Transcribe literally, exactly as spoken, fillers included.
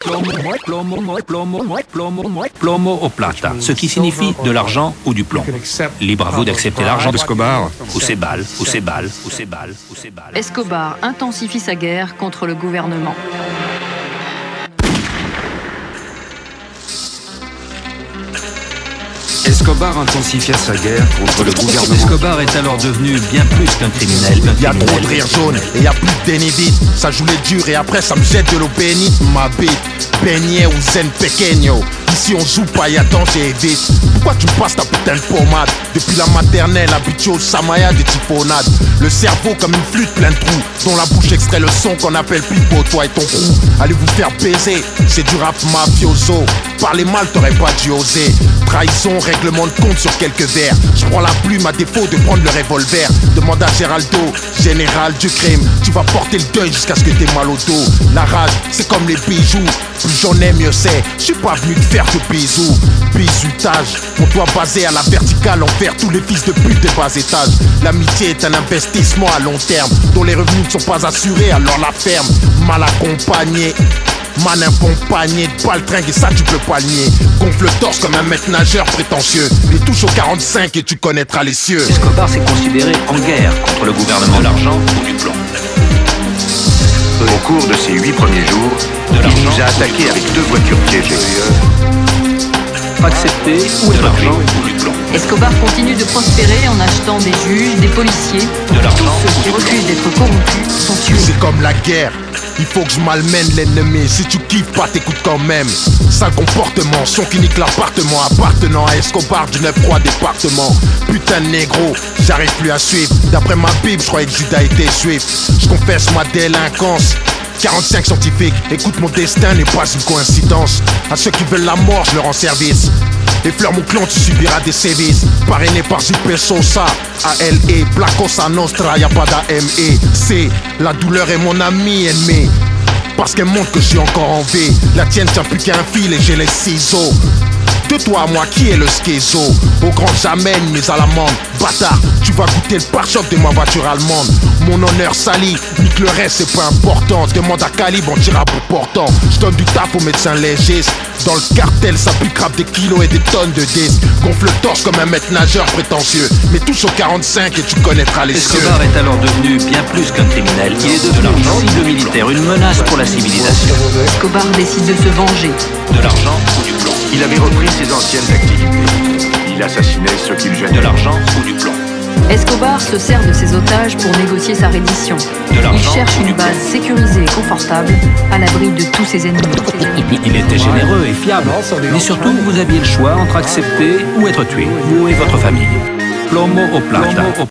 Plomo o plata, ce qui signifie de l'argent ou du plomb. Libre à vous d'accepter l'argent d'Escobar, ou ses balles, ou ses balles, ou ses balles, ou ses balles. Escobar intensifie sa guerre contre le gouvernement. Escobar intensifia sa guerre contre le gouvernement. Escobar est alors devenu bien plus qu'un criminel. Y a trop de rire jaune et y a plus de dénivite. Ça joue les durs et après ça me jette de l'eau bénite. Ma bite, beignet ou zen pequeño. Ici on joue pas, y'a danger et vite. Pourquoi tu me passes ta putain de pommade? Depuis la maternelle, habitué au samaya des typhonades. Le cerveau comme une flûte plein de trous, dont la bouche extrait le son qu'on appelle pipo. Toi et ton crew, allez vous faire baiser. C'est du rap mafioso. Parler mal t'aurais pas dû oser. Trahison, règlement de compte sur quelques vers. Je prends la plume à défaut de prendre le revolver. Demande à Géraldo, général du crime. Tu vas porter le deuil jusqu'à ce que t'aies mal au dos. La rage, c'est comme les bijoux. Plus j'en ai, mieux c'est. Je suis pas venu te faire de bisous. Bisutage, on doit baser à la verticale envers tous les fils de pute des bas étages. L'amitié est un investissement à long terme dont les revenus ne sont pas assurés, alors la ferme. Mal accompagné, man accompagné de baltringue et ça tu peux pas le nier. Gonfle le torse comme un maître nageur prétentieux. Les touches au quarante-cinq et tu connaîtras les cieux. Escobar s'est considéré en guerre contre le gouvernement de l'argent ou du plomb. Au cours de ces huit premiers jours, il nous a attaqués avec deux voitures piégées. Accepter ou être l'argent ou du plomb. Escobar continue de prospérer en achetant des juges, des policiers. De l'argent. Tous ceux qui refusent d'être corrompus sont tués. C'est comme la guerre, il faut que je malmène l'ennemi. Si tu kiffes pas, t'écoutes quand même. Sale comportement, son qui nique l'appartement appartenant à Escobar du neuf trois département. Putain de négro, j'arrive plus à suivre. D'après ma bible, je croyais que Judas était juif. Je confesse ma délinquance. quarante-cinq scientifiques, écoute mon destin n'est pas une coïncidence. À ceux qui veulent la mort, je leur rends service. Effleure mon clan, tu subiras des sévices. Parrainé par J P Sosa, A L E, Black Cosa Nostra, y'a pas d'A M E. C'est la douleur est mon ami ennemi. Parce qu'elle montre que je suis encore en vie. La tienne tient plus qu'un fil et j'ai les ciseaux. De toi à moi, qui est le schizo? Au grand j'amène, mais à l'amende. Bâtard, tu vas goûter le pare-choc de ma voiture allemande. Mon honneur sali, nique le reste, c'est pas important. Demande à Calibre, on tire à bout portant. Je donne du taf aux médecins légistes. Dans le cartel, ça pue grave des kilos et des tonnes de disques. Gonfle le torse comme un maître nageur prétentieux. Mais touche au quarante-cinq et tu connaîtras les cieux. Escobar est alors devenu bien plus qu'un criminel. Il est devenu une cible militaire, une menace pour la civilisation. Escobar décide de se venger. De l'argent ou du plomb. Il avait repris ses anciennes activités. Il assassinait ceux qu'il gênait. De l'argent ou du plomb. Escobar se sert de ses otages pour négocier sa reddition. De Il l'argent cherche ou du une plomb. base sécurisée et confortable à l'abri de tous ses ennemis. Il était généreux et fiable. Mais surtout, vous aviez le choix entre accepter ou être tué. Vous et votre famille. Plomo o plata.